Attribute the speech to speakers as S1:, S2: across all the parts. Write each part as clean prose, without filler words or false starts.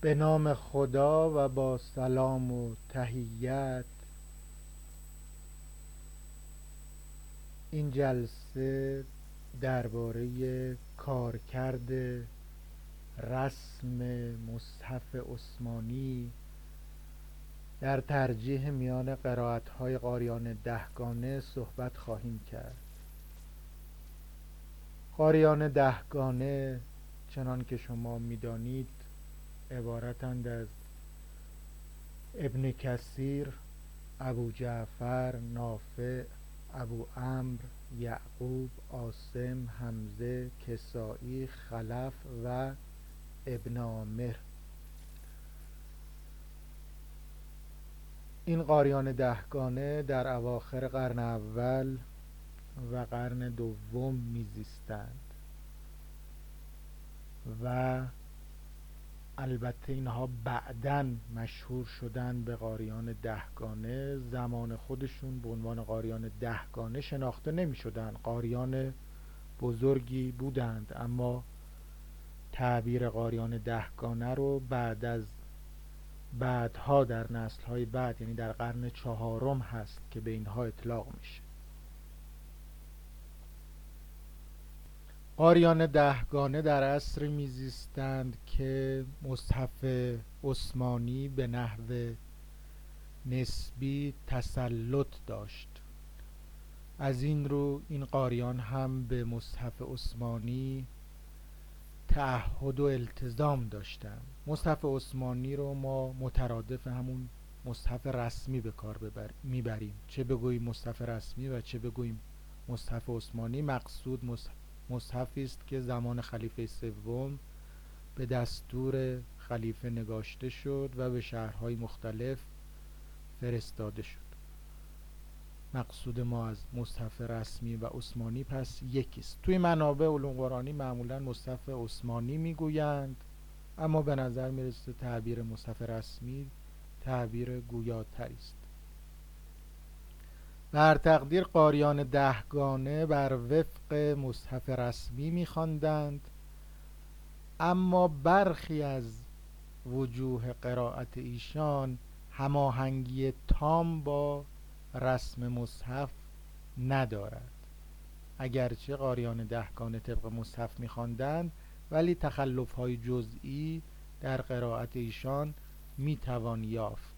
S1: به نام خدا و با سلام و تحیت. این جلسه درباره کارکرد رسم مصحف عثمانی در ترجیح میان قرائت‌های قاریان دهگانه صحبت خواهیم کرد. قاریان دهگانه چنان که شما می‌دانید عبارتند از ابن کثیر، ابو جعفر، نافع، ابو عمرو، یعقوب، عاصم، حمزه، کسائی، خلف و ابن عامر. این قاریان دهگانه در اواخر قرن اول و قرن دوم میزیستند و البته اینها بعداً مشهور شدن به قاریان دهگانه. زمان خودشون به عنوان قاریان دهگانه شناخته نمی شدن. قاریان بزرگی بودند، اما تعبیر قاریان دهگانه رو بعدها در نسل‌های بعد، یعنی در قرن چهارم هست که به اینها اطلاق میشه. قاریان دهگانه در عصری میزیستند که مصحف عثمانی به نحو نسبی تسلط داشت. از این رو این قاریان هم به مصحف عثمانی تعهد و التزام داشتند. مصحف عثمانی رو ما مترادف همون مصحف رسمی به کار میبریم، چه بگوییم مصحف رسمی و چه بگوییم مصحف عثمانی. مقصود مصحفی است که زمان خلیفه سوم به دستور خلیفه نگاشته شد و به شهرهای مختلف فرستاده شد. مقصود ما از مصحف رسمی و عثمانی پس یکیست. توی منابع علوم قرآنی معمولا مصحف عثمانی میگویند، اما به نظر میرسه تعبیر مصحف رسمی تعبیر گویاتری است. بر تقدیر قاریان دهگانه بر وفق مصحف رسمی می‌خواندند، اما برخی از وجوه قرائت ایشان هماهنگی تام با رسم مصحف ندارد. اگرچه قاریان دهگانه طبق مصحف می‌خواندند، ولی تخلف‌های جزئی در قرائت ایشان میتوان یافت.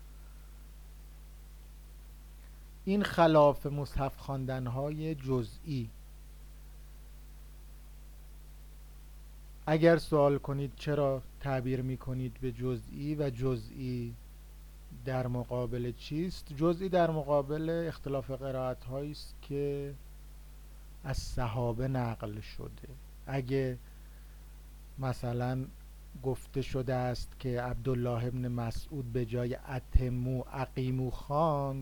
S1: این خلاف مصحف خواندن‌های جزئی، اگر سوال کنید چرا تعبیر می‌کنید به جزئی و جزئی در مقابل چیست؟ جزئی در مقابل اختلاف قرائت‌هایی است که از صحابه نقل شده. اگه مثلا گفته شده است که عبدالله ابن مسعود به جای اتمو اقیمو خواند،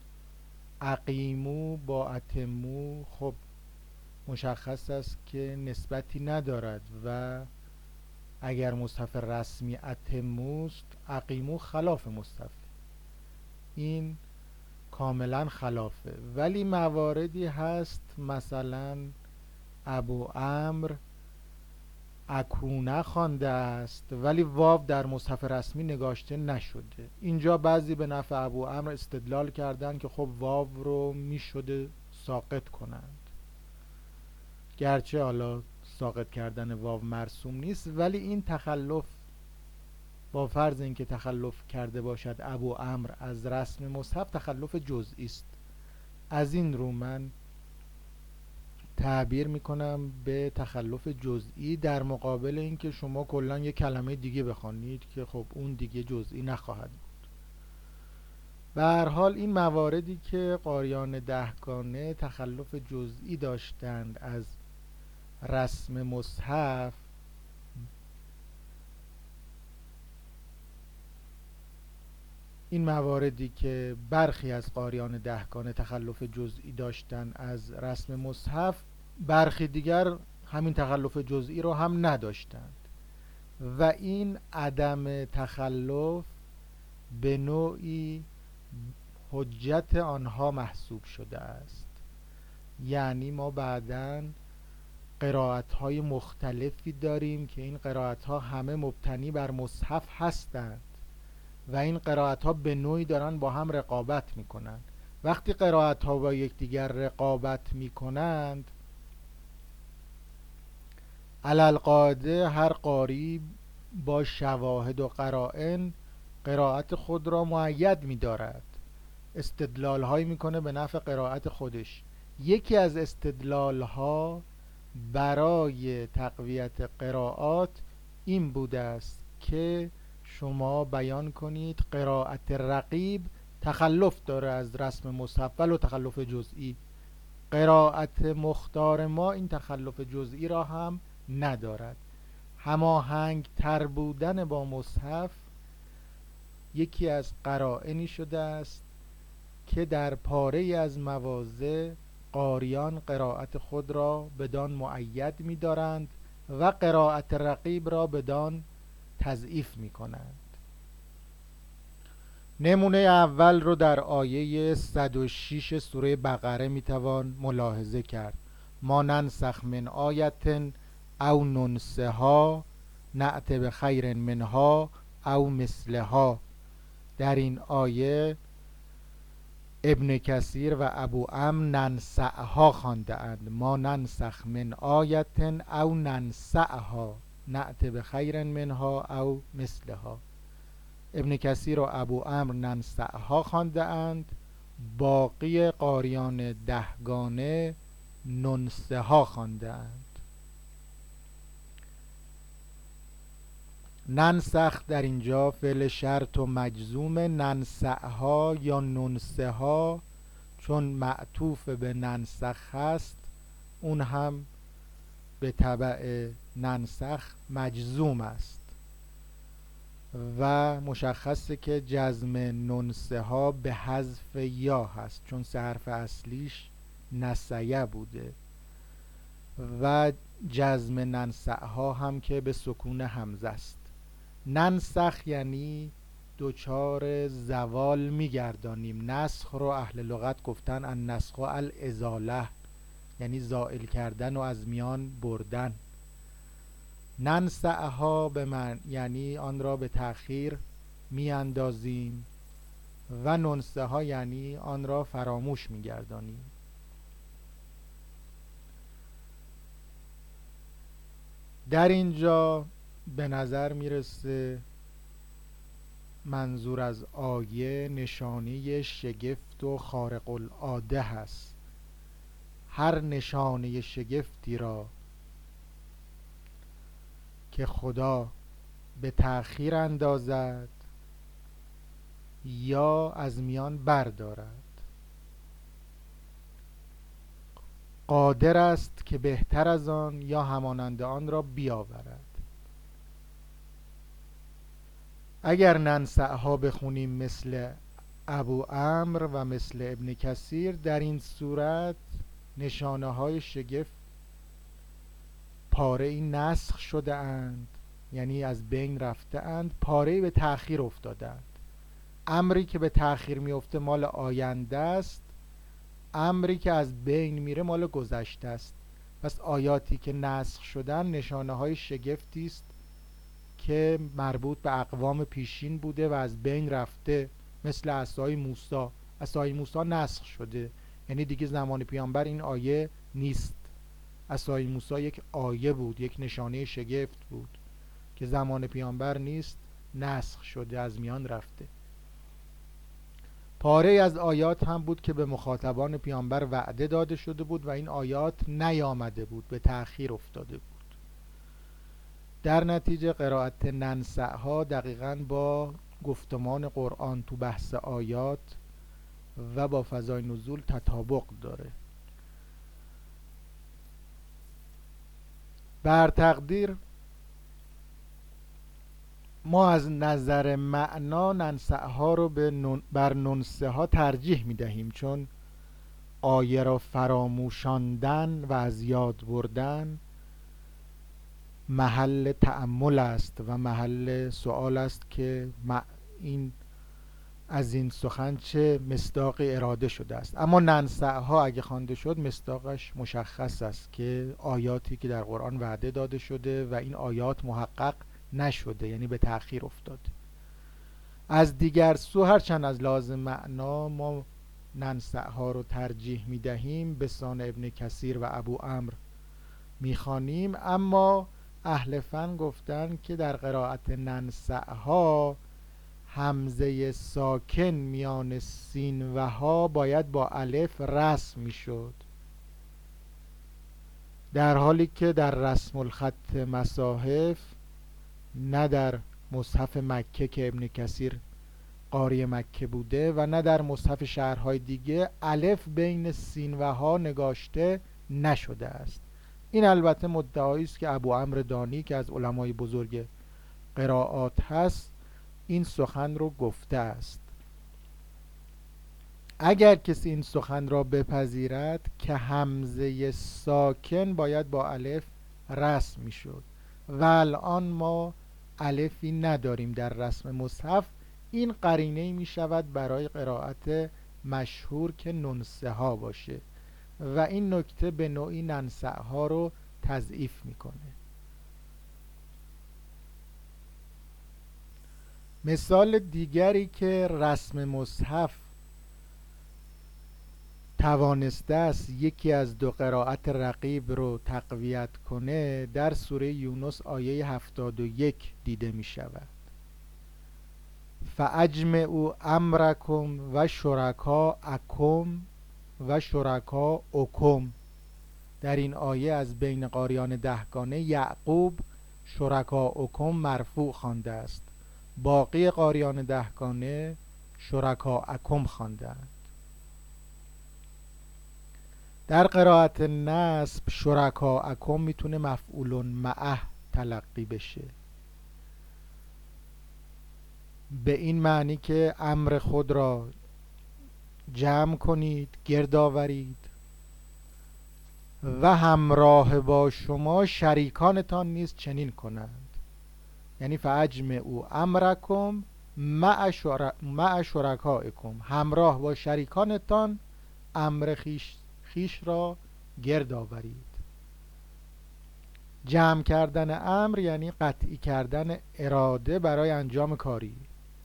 S1: اقیمو با اتمو خب مشخص است که نسبتی ندارد و اگر مصحف رسمی اتموست، اقیمو خلاف مصحف، این کاملا خلافه. ولی مواردی هست، مثلا ابو عمرو اکونه خوانده است ولی واو در مصحف رسمی نگاشته نشده. اینجا بعضی به نفع ابو عمرو استدلال کردند که خب واو رو میشده ساقط کنند، گرچه حالا ساقط کردن واو مرسوم نیست، ولی این تخلف، با فرض اینکه تخلف کرده باشد ابو عمرو از رسم مصحف، تخلف جزئی است. از این رو من تعبیر میکنم به تخلف جزئی در مقابل اینکه شما کلا یک کلمه دیگه بخوانید که خب اون دیگه جزئی نخواهد بود. به هر حال این مواردی که قاریان دهگانه تخلف جزئی داشتند از رسم مصحف، این مواردی که برخی از قاریان دهگانه تخلف جزئی داشتند از رسم مصحف، برخی دیگر همین تخلف جزئی رو هم نداشتند و این عدم تخلف به نوعی حجت آنها محسوب شده است. یعنی ما بعداً قرائت‌های مختلفی داریم که این قرائت‌ها همه مبتنی بر مصحف هستند و این قرائت‌ها به نوعی دارن با هم رقابت میکنن. وقتی قرائت‌ها با یکدیگر رقابت میکنند، علالقاعده هر قاری با شواهد و قرائن قرائت خود را مؤید می‌دارد، استدلال هایی میکنه به نفع قرائت خودش. یکی از استدلال ها برای تقویت قرائات این بوده است که شما بیان کنید قرائت رقیب تخلف داره از رسم مصحف و تخلف جزئی. قرائت مختار ما این تخلف جزئی را هم ندارد. هماهنگ تر بودن با مصحف یکی از قرائنی شده است که در پاره از مواضع قاریان قرائت خود را بدان مؤید می دارند و قرائت رقیب را بدان تضعیف می کنند. نمونه اول رو در آیه 106 سوره بقره می توان ملاحظه کرد. ما ننسخ من آیة او ننسها نأت بخیر منها او مثلها. در این آیه ابن کثیر و ابو عمرو ننسعها خوانده اند. ما ننسخ من آیة او ننسعها نأت بخیر منها او مثلها. ابن کثیر و ابو عمرو ننسعها خوانده اند، باقی قاریان دهگانه ننسها خوانده اند. ننسخ در اینجا فعل شرط و مجزوم، ننسعها یا ننسها چون معطوف به ننسخ هست اون هم به تبع ننسخ مجزوم است و مشخصه که جزم ننسها به حذف یا هست چون سه حرف اصلیش نسیه بوده و جزم ننسعها هم که به سکون همزه است. ننسخ یعنی دوچار زوال میگردانیم. نسخ رو اهل لغت گفتن النسخ الازاله، یعنی زائل کردن و از میان بردن. ننسعها به من یعنی آن را به تأخیر میاندازیم و ننسه ها یعنی آن را فراموش میگردانیم. در اینجا به نظر میرسه منظور از آیه نشانه شگفت و خارق العاده هست. هر نشانه شگفتی را که خدا به تأخیر اندازد یا از میان بردارد، قادر است که بهتر از آن یا همانند آن را بیاورد. اگر ننسعها بخونیم مثل ابو عمرو و مثل ابن کثیر، در این صورت نشانه های شگفت پاره این نسخ شده اند، یعنی از بین رفته اند، پاره به تأخیر افتاده اند. امری که به تأخیر میفته مال آینده است، امری که از بین میره مال گذشته است. پس آیاتی که نسخ شدن نشانه های شگفتی است که مربوط به اقوام پیشین بوده و از بین رفته، مثل عصای موسی. عصای موسی نسخ شده، یعنی دیگه زمان پیامبر این آیه نیست. عصای موسی یک آیه بود، یک نشانه شگفت بود که زمان پیامبر نیست، نسخ شده، از میان رفته. پاره از آیات هم بود که به مخاطبان پیامبر وعده داده شده بود و این آیات نیامده بود، به تأخیر افتاده بود. در نتیجه قرائت ننسعها دقیقاً با گفتمان قرآن تو بحث آیات و با فضای نزول تطابق داره. بر تقدیر ما از نظر معنا ننسعها رو بر ننسه ها ترجیح می دهیم، چون آیه را فراموشاندن و از یاد بردن محل تأمل است و محل سوال است که این از این سخن چه مصداقی اراده شده است. اما ننسعها اگه خوانده شد مصداقش مشخص است که آیاتی که در قرآن وعده داده شده و این آیات محقق نشده، یعنی به تأخیر افتاده. از دیگر سو هرچند از لازم معنا ما ننسعها رو ترجیح میدهیم، به سان ابن کثیر و ابو عمرو میخوانیم، اما اهل فن گفتن که در قرائت ننسعها همزه ساکن میان سین و ها باید با الف رسم میشد، در حالی که در رسم الخط مصاحف، نه در مصحف مکه که ابن کثیر قاری مکه بوده و نه در مصحف شهرهای دیگه، الف بین سین و ها نگاشته نشده است. این البته مدعایی است که ابو عمرو دانی که از علمای بزرگ قرائات هست این سخن رو گفته است. اگر کسی این سخن را بپذیرد که همزه ساکن باید با الف رسم می شد و الان ما الفی نداریم در رسم مصحف، این قرینه می شود برای قرائت مشهور که ننسه ها باشه و این نکته به نوعی ننسع ها رو تضعیف میکنه. مثال دیگری که رسم مصحف توانسته است یکی از دو قرائت رقیب رو تقویت کنه در سوره یونس آیه 71 دیده می شود. فاجمعوا امرکم و شرکاءکم و شرکاءکم. در این آیه از بین قاریان دهگانه یعقوب شرکاءکم مرفوع خوانده است، باقی قاریان دهگانه شرکاءکم خواندند. در قرائت نصب شرکاءکم میتونه مفعول معه تلقی بشه، به این معنی که امر خود را جمع کنید، گرد آورید و همراه با شما شریکانتان نیز چنین کنند. یعنی فاجمعوا امرکم مع شرکائکم، همراه با شریکانتان امر خیش را گرد آورید. جمع کردن امر یعنی قطعی کردن اراده برای انجام کاری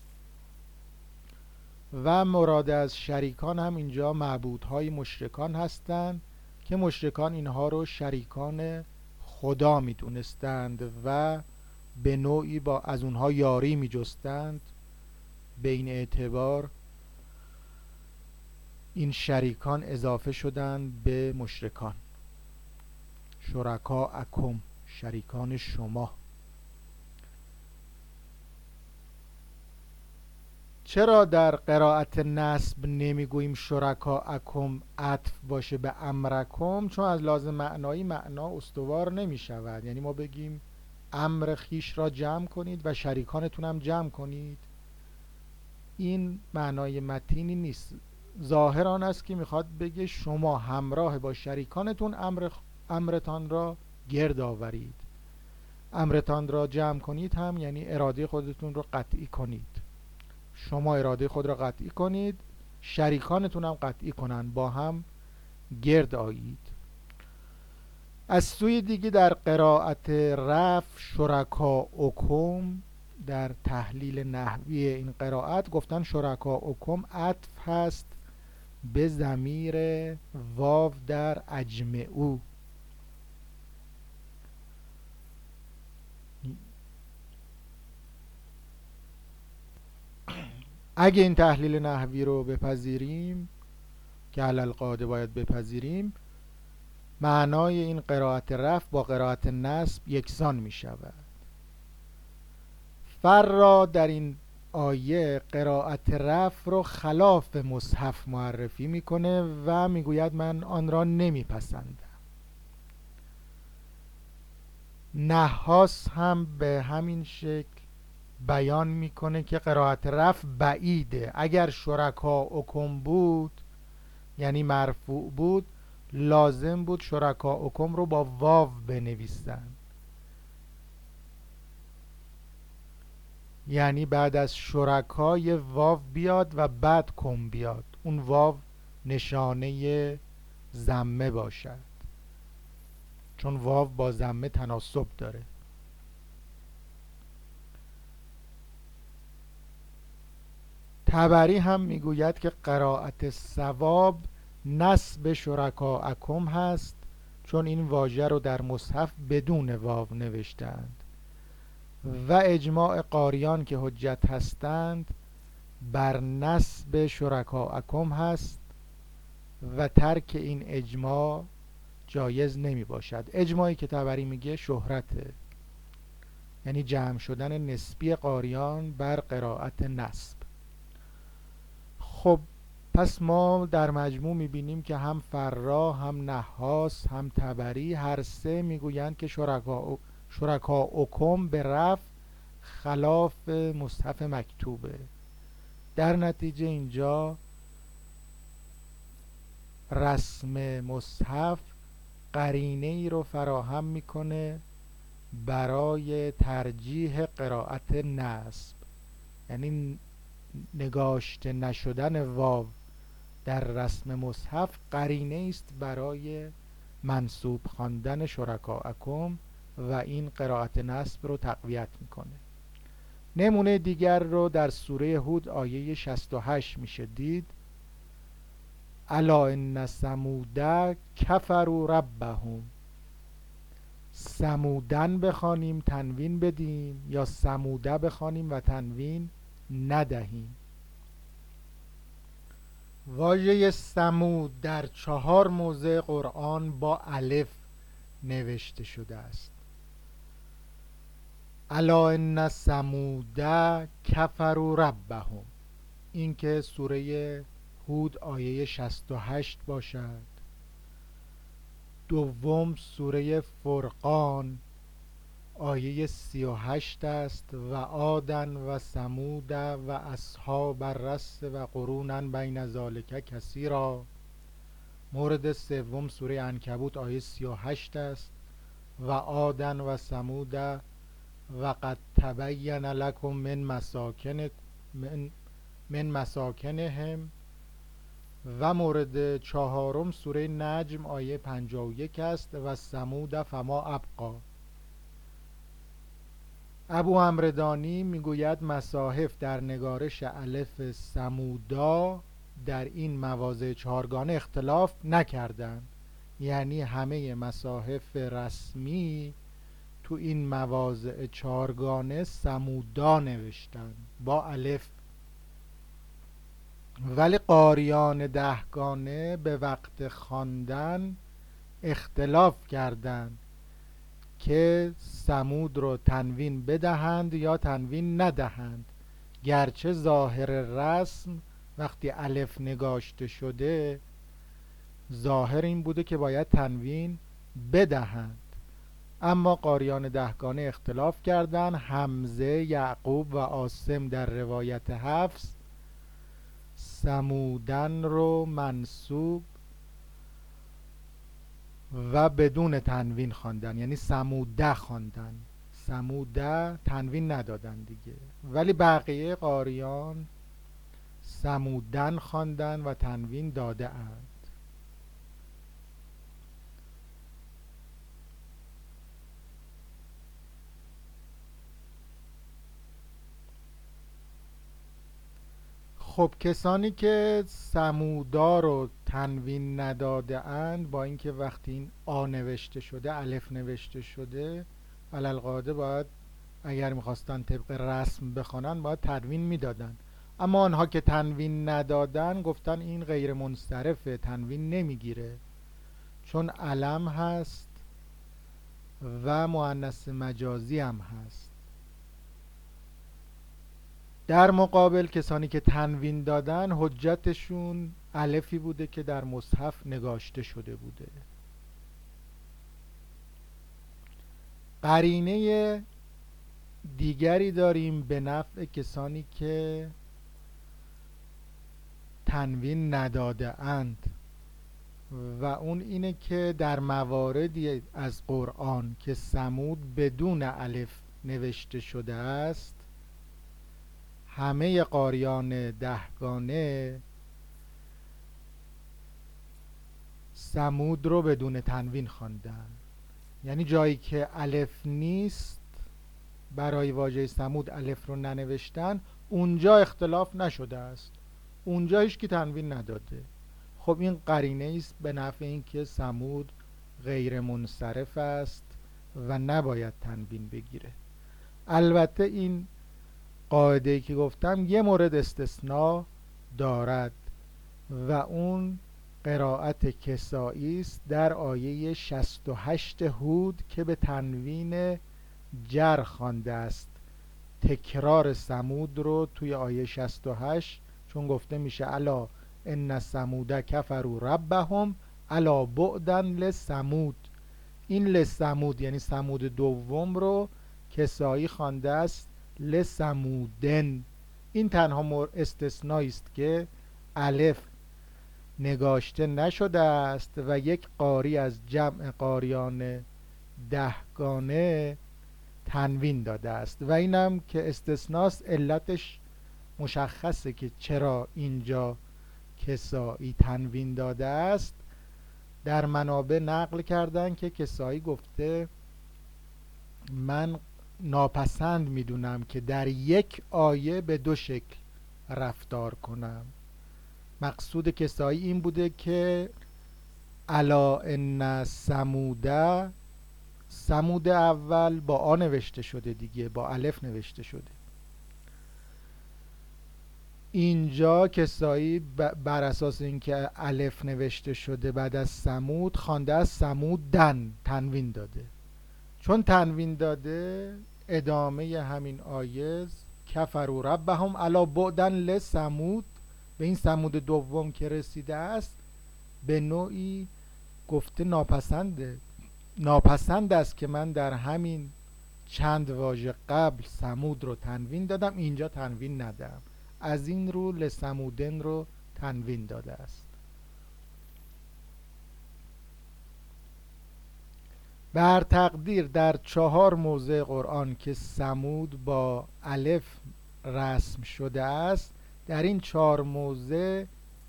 S1: و مراد از شریکان هم اینجا معبودهای مشرکان هستند که مشرکان اینها رو شریکان خدا می دونستند و به نوعی از اونها یاری می جستند. به این اعتبار این شریکان اضافه شدند به مشرکان. شرکاءکم، شریکان شما. چرا در قرائت نصب نمیگوییم شرکاءکم عطف باشه به امرکم؟ چون از لازم معنایی معنا استوار نمی شود. یعنی ما بگیم امر خیش را جمع کنید و شریکانتون هم جمع کنید، این معنای متینی نیست. ظاهر آن است که میخواد بگه شما همراه با شریکانتون امرتان را گرد آورید. امرتان را جمع کنید هم یعنی اراده خودتون رو قطعی کنید. شما اراده خود را قطعی کنید، شریکانتون هم قطعی کنن، با هم گرد آیید. از سوی دیگه در قرائت رفع شرکاءکم، در تحلیل نحوی این قرائت گفتن شرکاءکم عطف هست به ضمیر واو در اجمعو. اگه این تحلیل نحوی رو بپذیریم که علالقاعده باید بپذیریم، معنای این قرائت رفع با قرائت نصب یکسان می شود. فرا در این آیه قرائت رفع رو خلاف مصحف معرفی میکنه و میگوید من آن را نمیپسندم. نحاس هم به همین شکل بیان میکنه که قرائت رفع بعیده. اگر شرکاءکم بود یعنی مرفوع بود، لازم بود شرکاءکم رو با واو بنویسن یعنی بعد از شرکای واو بیاد و بعد کم بیاد، اون واو نشانه ضمه باشد، چون واو با ضمه تناسب داره. طبری هم میگوید که قرائت صواب نصب شرکاءکم هست، چون این واژه رو در مصحف بدون واو نوشتند و اجماع قاریان که حجت هستند بر نصب شرکاءکم هست و ترک این اجماع جایز نمی باشد. اجماعی که طبری میگه شهرته، یعنی جمع شدن نسبی قاریان بر قرائت نصب. خب پس ما در مجموع میبینیم که هم فرا، هم نحاس، هم طبری هر سه میگویند که شرکاءکم به رفع خلاف مصحف مکتوبه. در نتیجه اینجا رسم مصحف قرینه ای رو فراهم میکنه برای ترجیح قرائت نصب، یعنی نگاشته نشدن واو در رسم مصحف قرینه است برای منصوب خواندن شرکاءکم و این قرائت نصب رو تقویت میکنه. نمونه دیگر رو در سوره هود آیه 68 میشه دید. الا ان ثمود کفروا ربهم. ثمودن بخوانیم تنوین بدیم یا ثموده بخوانیم و تنوین ندهیم. واژه ثمود در 4 موضع قرآن با الف نوشته شده است. الا ان ثمود کفروا ربهم، این که سوره هود آیه 68 باشد. دوم سوره فرقان آیه 38 است. و عادن و ثمود و اصحاب الرس و قرونا بین ذلک کثیرا. مورد سوم سوره عنکبوت آیه 38 است. و عادن و ثمود و قد تبین لکم من مساکنهم. و مورد چهارم سوره نجم آیه 51 است. و ثمود فما ابقا. ابو عمردانی میگوید مصاحف در نگارش الف ثمودا در این مواضع 4گانه اختلاف نکردند، یعنی همه مصاحف رسمی تو این مواضع 4گانه ثمودا نوشتن با الف، ولی قاریان 10گانه به وقت خواندن اختلاف کردند که ثمود رو تنوین بدهند یا تنوین ندهند، گرچه ظاهر رسم وقتی الف نگاشته شده ظاهر این بوده که باید تنوین بدهند، اما قاریان 10گانه اختلاف کردند. حمزه، یعقوب و عاصم در روایت حفص ثمودن رو منصوب و بدون تنوین خواندن، یعنی ثموده خواندن، ثموده تنوین ندادن دیگه، ولی بقیه قاریان ثمودن خواندن و تنوین داده اند. خب کسانی که ثمودا رو تنوین نداده اند، با اینکه وقتی این آ نوشته شده الف نوشته شده علالقاعده باید اگر میخواستن طبق رسم بخوانن باید تنوین میدادن، اما آنها که تنوین ندادن گفتن این غیر منصرفه، تنوین نمیگیره چون علم هست و مؤنث مجازی هم هست. در مقابل کسانی که تنوین دادن حجتشون الفی بوده که در مصحف نگاشته شده بوده. قرینه دیگری داریم به نفع کسانی که تنوین نداده اند و اون اینه که در مواردی از قرآن که ثمود بدون الف نوشته شده است همه قاریان دهگانه ثمود رو بدون تنوین خواندن. یعنی جایی که الف نیست برای واژه ثمود الف رو ننوشتن، اونجا اختلاف نشده است، اونجا هیچ کی تنوین نداده. خب این قرینه است به نفع این که ثمود غیر منصرف است و نباید تنوین بگیره. البته این قاعده‌ای که گفتم یه مورد استثناء دارد و اون قرائت کسایی است در آیه 68 هود که به تنوین جر خوانده است. تکرار ثمود رو توی آیه 68 چون گفته میشه الا ان ثمود کفروا ربهم الا بعدا لثمود، این لثمود یعنی ثمود دوم رو کسایی خوانده است لثمودن. این تنها استثنایی است که الف نگاشته نشده است و یک قاری از جمع قاریان دهگانه تنوین داده است و اینم که استثناست. علتش مشخصه که چرا اینجا کسایی تنوین داده است. در منابع نقل کردن که کسایی گفته من ناپسند میدونم که در یک آیه به دو شکل رفتار کنم. مقصود کسایی این بوده که الا ان ثمود اول با آ نوشته شده دیگه، با الف نوشته شده. اینجا کسایی بر اساس اینکه الف نوشته شده بعد از ثمود خوانده از ثمودن، تنوین داده. چون تنوین داده ادامه همین آیه کفروا ربهم الا بعدا لثمود، به این ثمود دوم که رسیده است به نوعی گفته ناپسند است که من در همین چند واژه قبل ثمود رو تنوین دادم، اینجا تنوین ندم. از این رو لثمودن رو تنوین داده است. بر تقدیر در 4 موضع قرآن که ثمود با الف رسم شده است، در این 4 موضع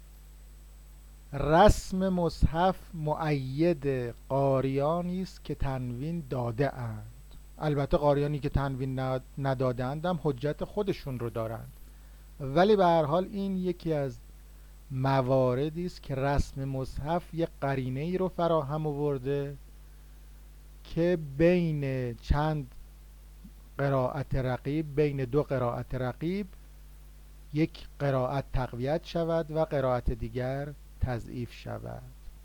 S1: رسم مصحف مؤید قاریانی است که تنوین داده اند. البته قاریانی که تنوین ندادند هم حجت خودشون رو دارند، ولی به هر حال این یکی از مواردی است که رسم مصحف یک قرینه ای رو فراهم آورده که بین چند قرائت رقیب، بین 2 قرائت رقیب، یک قرائت تقویت شود و قرائت دیگر تضعیف شود.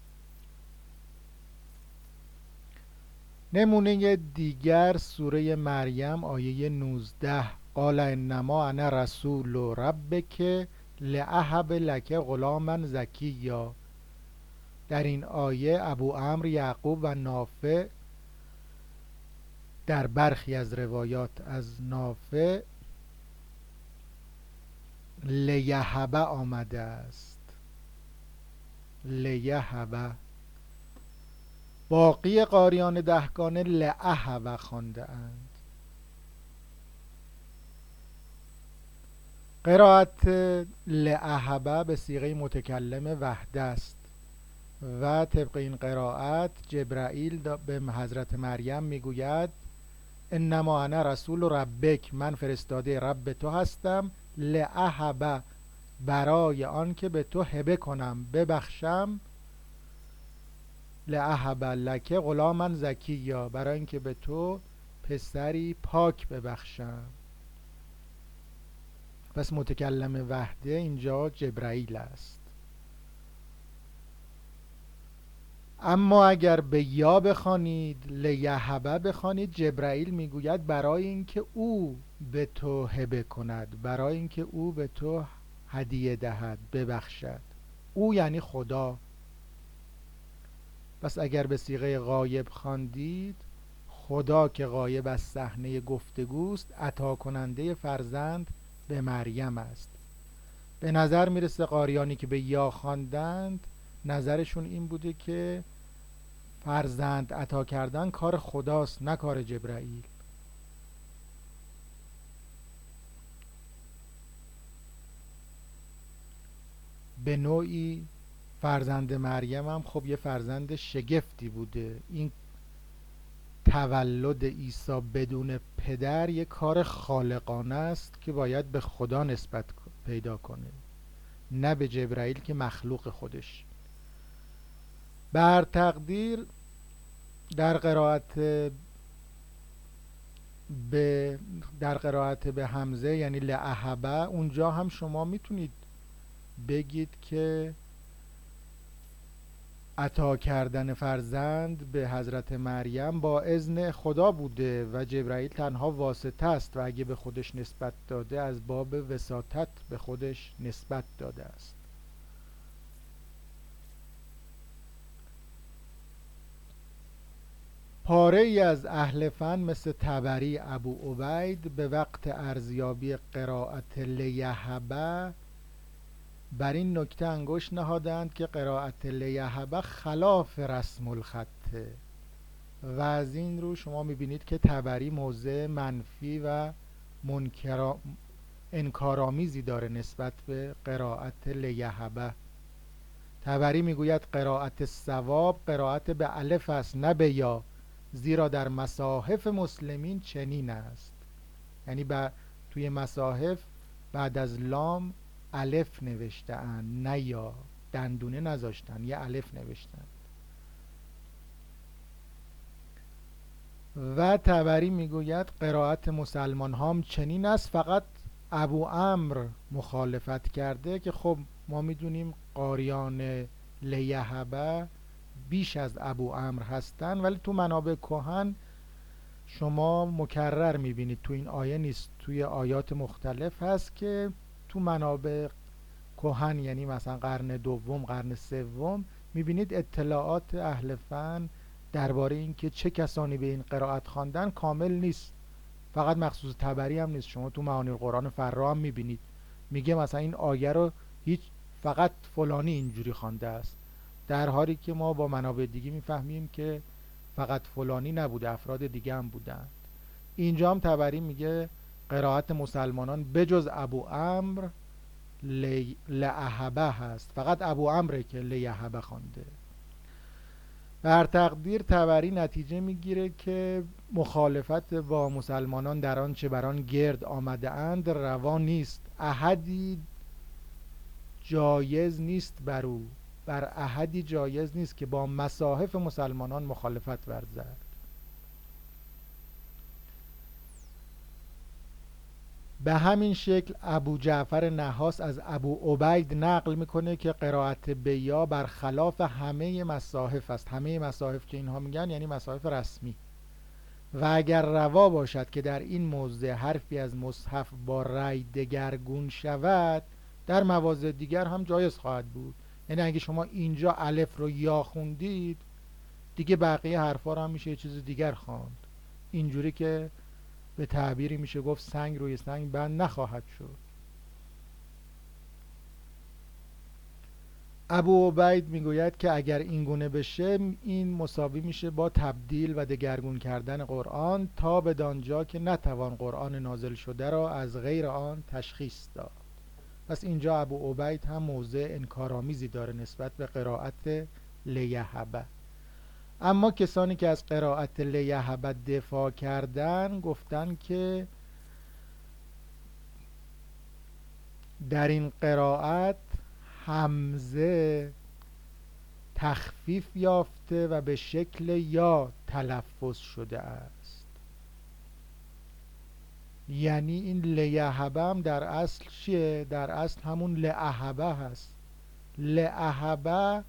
S1: نمونه دیگر سوره مریم آیه 19 قال انما انا رسول ربک لاهب لک غلاما زکیا. در این آیه ابو عمرو یعقوب و نافع در برخی از روایات از نافع لیهبه آمده است، لیهبه. باقی قاریان دهگانه لأهبه خوانده اند. قرائت لأهبه به صیغه متکلم وحده است و طبق این قرائت جبرائیل به حضرت مریم میگوید انما انا رسول ربک، من فرستاده رب تو هستم، لأهبه، برای آن که به تو هبه کنم، ببخشم، لأهب لک غلاما زکیا، برای اینکه به تو پسری پاک ببخشم. پس متکلم وحده اینجا جبرائیل است. اما اگر به یا بخوانید، لیهبه بخوانید، جبرائیل میگوید برای اینکه او به تو هبه کند، برای اینکه او به تو هدیه دهد، ببخشد. او یعنی خدا. پس اگر به صیغه غایب خواندید، خدا که غایب از صحنه گفتگوست عطا کننده فرزند به مریم است. به نظر میرسه قاریانی که به یا خواندند نظرشون این بوده که فرزند عطا کردن کار خداست، نه کار جبرائیل. به نوعی فرزند مریم هم خب یه فرزند شگفتی بوده. این تولد عیسی بدون پدر یه کار خالقانه است که باید به خدا نسبت پیدا کنه، نه به جبرائیل که مخلوق خودش. بر تقدیر در قرائت به حمزه یعنی لأهبه، اونجا هم شما میتونید بگید که عطا کردن فرزند به حضرت مریم با اذن خدا بوده و جبرائیل تنها واسطه است و اگه به خودش نسبت داده از باب وساطت به خودش نسبت داده است. پاره ای از اهل فن مثل طبری، ابو عبید به وقت ارزیابی قرائت لیهبه بر این نکته انگشت نهادند که قرائت لیهبه خلاف رسم الخطه و از این رو شما میبینید که طبری موضع منفی و انکارآمیزی داره نسبت به قرائت لیهبه. طبری میگوید قرائت صواب قرائت به الف است نه به یا، زیرا در مصاحف مسلمین چنین است. یعنی توی مصاحف بعد از لام الف نوشتن نه یا، دندونه نذاشتن، یه الف نوشتن. و طبری میگوید قرائت مسلمان هم چنین است، فقط ابو عمرو مخالفت کرده که خب ما میدونیم قاریان لیهبه بیش از ابو عمرو هستن، ولی تو منابع کهن شما مکرر میبینید، تو این آیه نیست، توی آیات مختلف هست که تو منابع کهن یعنی مثلا قرن دوم قرن سوم میبینید اطلاعات اهل فن درباره این که چه کسانی به این قرائت خواندن کامل نیست. فقط مخصوص طبری هم نیست، شما تو معانی القرآن فرا هم میبینید میگه مثلا این آیه رو فقط فلانی اینجوری خوانده است، در حالی که ما با منابع دیگه میفهمیم که فقط فلانی نبوده، افراد دیگه هم بودن. اینجا هم طبری میگه قرائت مسلمانان بجز ابو عمرو لأهبه هست، فقط ابو عمرو که لیهبه خوانده. بر تقدیر طبری نتیجه میگیره که مخالفت با مسلمانان در آنچه بر آن گرد آمده اند روا نیست، احدی جایز نیست بر احدی جایز نیست که با مصاحف مسلمانان مخالفت ورزد. به همین شکل ابو جعفر نحاس از ابو عبید نقل میکنه که قرائت به یا برخلاف همه مصاحف است. همه مصاحف که اینها میگن یعنی مصاحف رسمی. و اگر روا باشد که در این موضع حرفی از مصحف با رأی دگرگون شود، در مواضع دیگر هم جایز خواهد بود. یعنی اگه شما اینجا الف رو یا خوندید، دیگه بقیه حرفا رو هم میشه یه چیز دیگر خواند. اینجوری که به تعبیری میشه گفت سنگ روی سنگ بند نخواهد شد. ابو عبید میگوید که اگر این گونه بشه این مساوی میشه با تبدیل و دگرگون کردن قرآن تا بدانجا که نتوان قرآن نازل شده را از غیر آن تشخیص داد. پس اینجا ابو عبید هم موضع انکارآمیزی داره نسبت به قرائت لیهبه. اما کسانی که از قرائت لیهبه دفاع کردن گفتن که در این قرائت حمزه تخفیف یافته و به شکل یا تلفظ شده است. یعنی این لیهبه هم در اصل چیه؟ در اصل همون لأهبه هست. لأهبه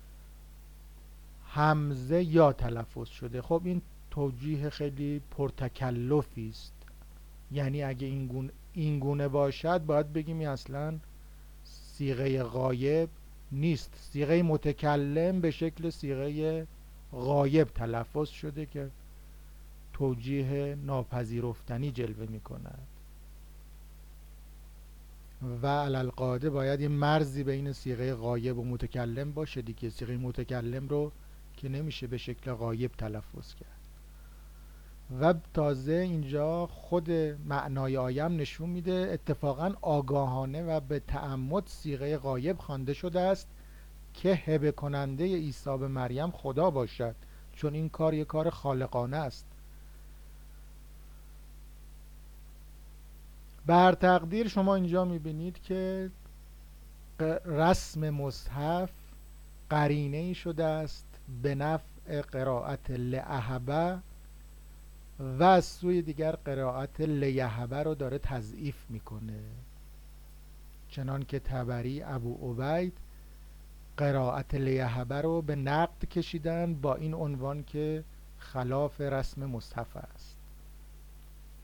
S1: حمزه یا تلفظ شده. خب این توجیه خیلی پرتکلفی است. یعنی اگه این گونه باشد باید بگیم اصلا صیغه غایب نیست، صیغه متکلم به شکل صیغه غایب تلفظ شده که توجیه ناپذیرفتنی جلوه می کند و علالقاعده باید یه مرزی بین صیغه غایب و متکلم باشه دیگه. صیغه متکلم رو که نمیشه به شکل غایب تلفظ کرد. و تازه اینجا خود معنای آیم نشون میده اتفاقا آگاهانه و به تعمد صیغه غایب خوانده شده است که هبه کننده عیسی به مریم خدا باشد، چون این کار یک کار خالقانه است. بر تقدیر شما اینجا میبینید که رسم مصحف قرینه ای شده است به نفع قرائت لأهبه و از سوی دیگر قرائت لیهبه رو داره تضعیف میکنه، چنان که طبری، ابو عبید قرائت لیهبه رو به نقد کشیدن با این عنوان که خلاف رسم مصحف است.